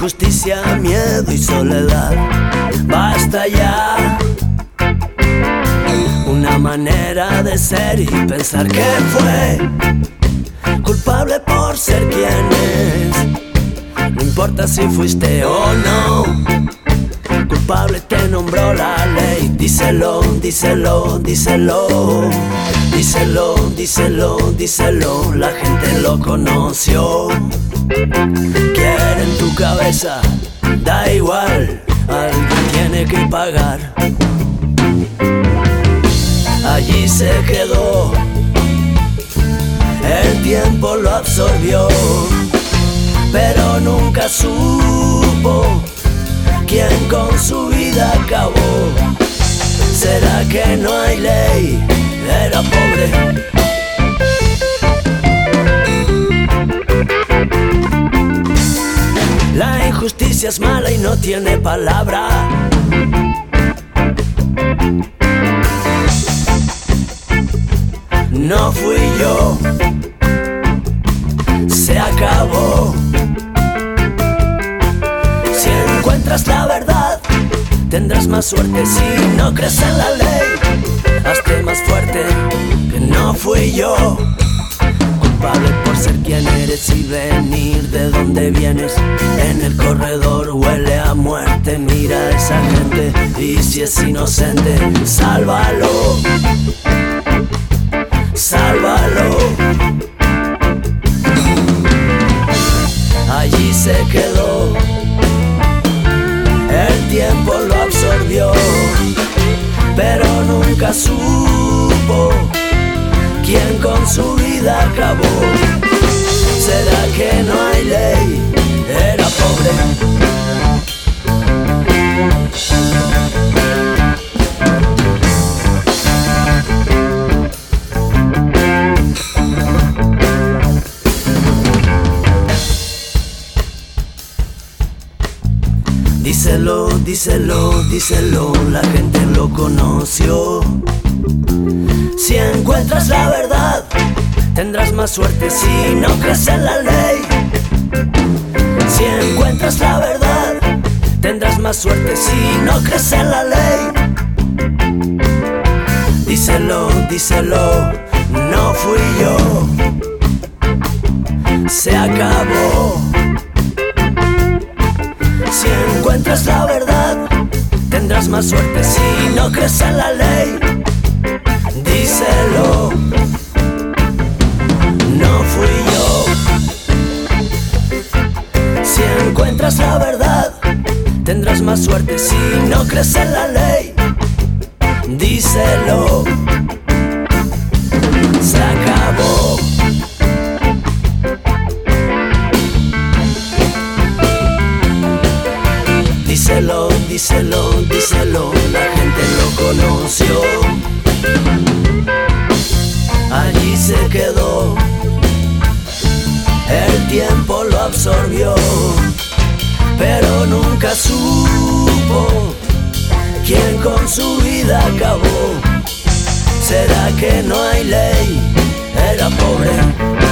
injusticia, miedo y soledad. Basta ya. Una manera de ser y pensar que fue culpable por ser quien es. No importa si fuiste o no, culpable te nombró la ley. Díselo, díselo, díselo. Díselo, díselo, díselo. La gente lo conoció. Quiere en tu cabeza, da igual, alguien tiene que pagar. Allí se quedó, el tiempo lo absorbió, pero nunca supo quién con su vida acabó. ¿Será que no hay ley? Era pobre. La injusticia es mala y no tiene palabra. No fui yo, se acabó. Si encuentras la verdad, tendrás más suerte. Si no crees en la ley, hazte más fuerte. Que no fui yo, culpable por ser quien eres y venir de donde vienes. En el corredor huele a muerte. Mira a esa gente y si es inocente, sálvalo. Sálvalo. Allí se quedó, el tiempo lo absorbió, pero nunca supo quién con su vida acabó. ¿Será que no hay ley? Era pobre. Díselo, díselo, díselo, la gente lo conoció. Si encuentras la verdad, tendrás más suerte. Si no crees en la ley, si encuentras la verdad, tendrás más suerte. Si no crees en la ley, díselo, díselo, no fui yo, se acabó. Si encuentras la verdad, tendrás más suerte. Si no crees en la ley, díselo, no fui yo. Si encuentras la verdad, tendrás más suerte. Si no crees en la ley, díselo, se acabó. Díselo, díselo, díselo, la gente lo conoció. Allí se quedó, el tiempo lo absorbió, pero nunca supo quién con su vida acabó. ¿Será que no hay ley? Era pobre.